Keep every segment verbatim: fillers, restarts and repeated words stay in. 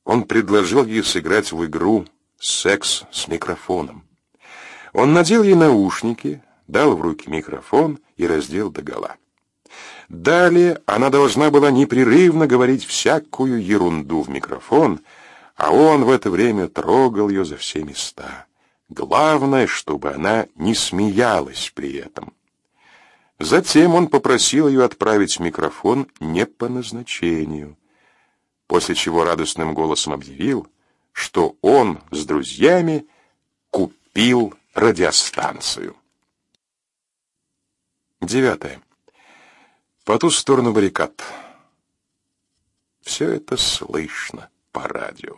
Он предложил ей сыграть в игру «Секс с микрофоном». Он надел ей наушники, дал в руки микрофон и раздел догола. Далее она должна была непрерывно говорить всякую ерунду в микрофон, а он в это время трогал ее за все места. Главное, чтобы она не смеялась при этом. Затем он попросил ее отправить микрофон не по назначению, после чего радостным голосом объявил, что он с друзьями купил радиостанцию. Девятое. По ту сторону баррикад. Все это слышно по радио.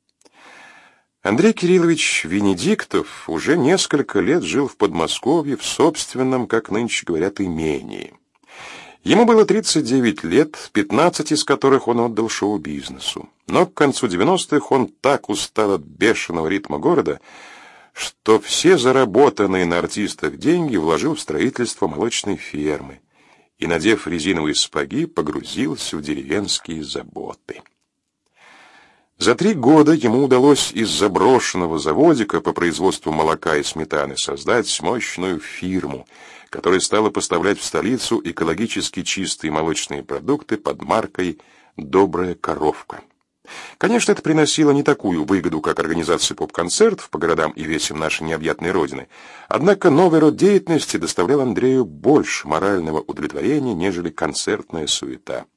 Андрей Кириллович Венедиктов уже несколько лет жил в Подмосковье в собственном, как нынче говорят, имении. Ему было тридцать девять лет, пятнадцать из которых он отдал шоу-бизнесу. Но к концу девяностых он так устал от бешеного ритма города, что все заработанные на артистах деньги вложил в строительство молочной фермы и, надев резиновые сапоги, погрузился в деревенские заботы. За три года ему удалось из заброшенного заводика по производству молока и сметаны создать мощную фирму, которая стала поставлять в столицу экологически чистые молочные продукты под маркой «Добрая коровка». Конечно, это приносило не такую выгоду, как организация поп-концертов по городам и весям нашей необъятной родины, однако новый род деятельности доставлял Андрею больше морального удовлетворения, нежели концертная суета.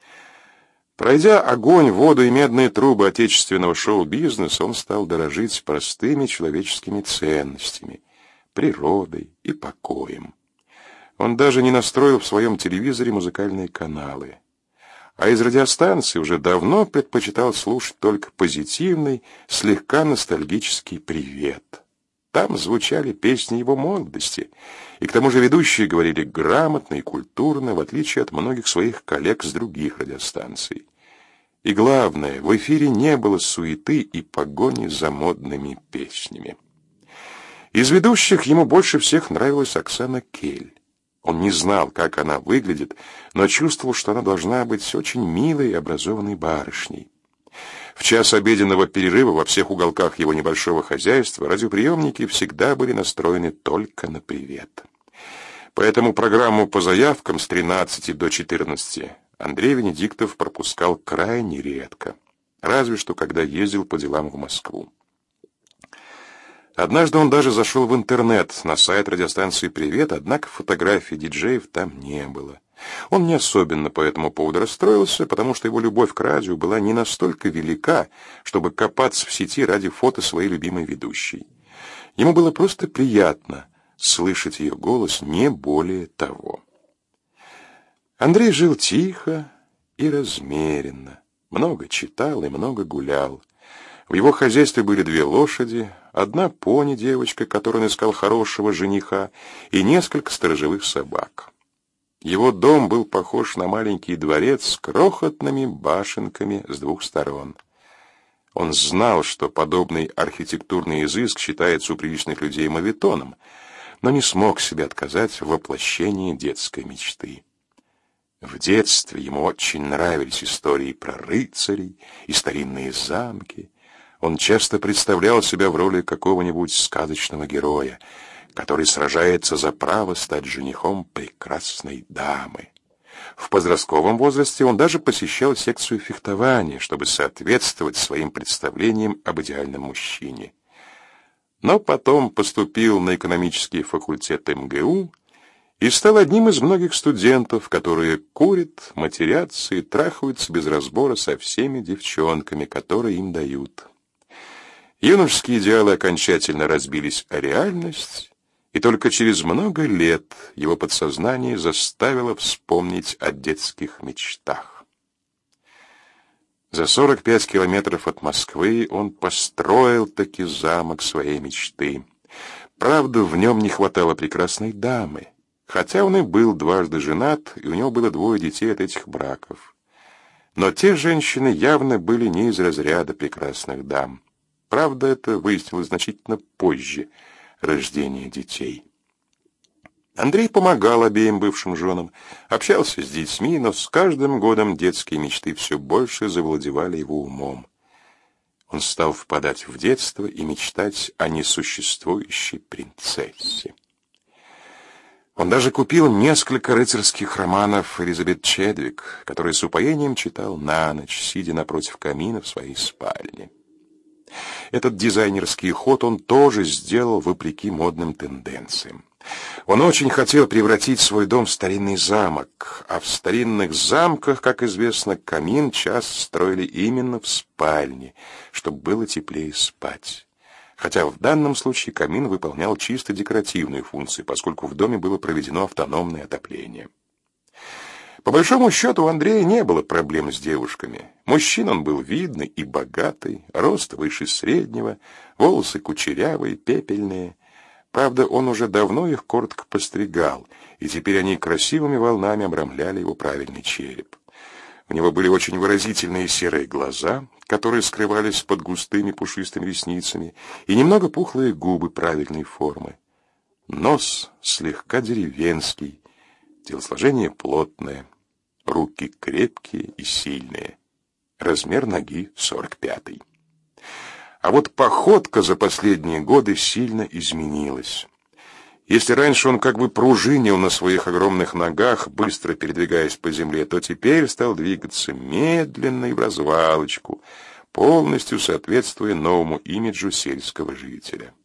Пройдя огонь, воду и медные трубы отечественного шоу-бизнеса, он стал дорожить простыми человеческими ценностями, природой и покоем. Он даже не настроил в своем телевизоре музыкальные каналы, а из радиостанции уже давно предпочитал слушать только позитивный, слегка ностальгический «Привет». Там звучали песни его молодости, и к тому же ведущие говорили грамотно и культурно, в отличие от многих своих коллег с других радиостанций. И главное, в эфире не было суеты и погони за модными песнями. Из ведущих ему больше всех нравилась Оксана Кель. Он не знал, как она выглядит, но чувствовал, что она должна быть очень милой и образованной барышней. В час обеденного перерыва во всех уголках его небольшого хозяйства радиоприемники всегда были настроены только на «Привет». Поэтому программу по заявкам с тринадцати до четырнадцати Андрей Венедиктов пропускал крайне редко, разве что когда ездил по делам в Москву. Однажды он даже зашел в интернет на сайт радиостанции «Привет», однако фотографий диджеев там не было. Он не особенно по этому поводу расстроился, потому что его любовь к радио была не настолько велика, чтобы копаться в сети ради фото своей любимой ведущей. Ему было просто приятно слышать ее голос, не более того. Андрей жил тихо и размеренно, много читал и много гулял. В его хозяйстве были две лошади, одна пони-девочка, которой он искал хорошего жениха, и несколько сторожевых собак. Его дом был похож на маленький дворец с крохотными башенками с двух сторон. Он знал, что подобный архитектурный изыск считается у приличных людей моветоном, но не смог себе отказать в воплощении детской мечты. В детстве ему очень нравились истории про рыцарей и старинные замки. Он часто представлял себя в роли какого-нибудь сказочного героя, который сражается за право стать женихом прекрасной дамы. В подростковом возрасте он даже посещал секцию фехтования, чтобы соответствовать своим представлениям об идеальном мужчине. Но потом поступил на экономический факультет эм гэ у и стал одним из многих студентов, которые курят, матерятся и трахаются без разбора со всеми девчонками, которые им дают. Юношеские идеалы окончательно разбились о реальность, и только через много лет его подсознание заставило вспомнить о детских мечтах. За сорок пять километров от Москвы он построил таки замок своей мечты. Правда, в нем не хватало прекрасной дамы, хотя он и был дважды женат, и у него было двое детей от этих браков. Но те женщины явно были не из разряда прекрасных дам. Правда, это выяснилось значительно позже рождения детей. Андрей помогал обеим бывшим женам, общался с детьми, но с каждым годом детские мечты все больше завладевали его умом. Он стал впадать в детство и мечтать о несуществующей принцессе. Он даже купил несколько рыцарских романов Элизабет Чедвик, которые с упоением читал на ночь, сидя напротив камина в своей спальне. Этот дизайнерский ход он тоже сделал вопреки модным тенденциям. Он очень хотел превратить свой дом в старинный замок, а в старинных замках, как известно, камин часто строили именно в спальне, чтобы было теплее спать. Хотя в данном случае камин выполнял чисто декоративные функции, поскольку в доме было проведено автономное отопление. По большому счету у Андрея не было проблем с девушками. Мужчин он был видный и богатый, рост выше среднего, волосы кучерявые, пепельные. Правда, он уже давно их коротко постригал, и теперь они красивыми волнами обрамляли его правильный череп. У него были очень выразительные серые глаза, которые скрывались под густыми пушистыми ресницами, и немного пухлые губы правильной формы. Нос слегка деревенский, телосложение плотное, руки крепкие и сильные. Размер ноги сорок пятый. А вот походка за последние годы сильно изменилась. Если раньше он как бы пружинил на своих огромных ногах, быстро передвигаясь по земле, то теперь стал двигаться медленно и в развалочку, полностью соответствуя новому имиджу сельского жителя.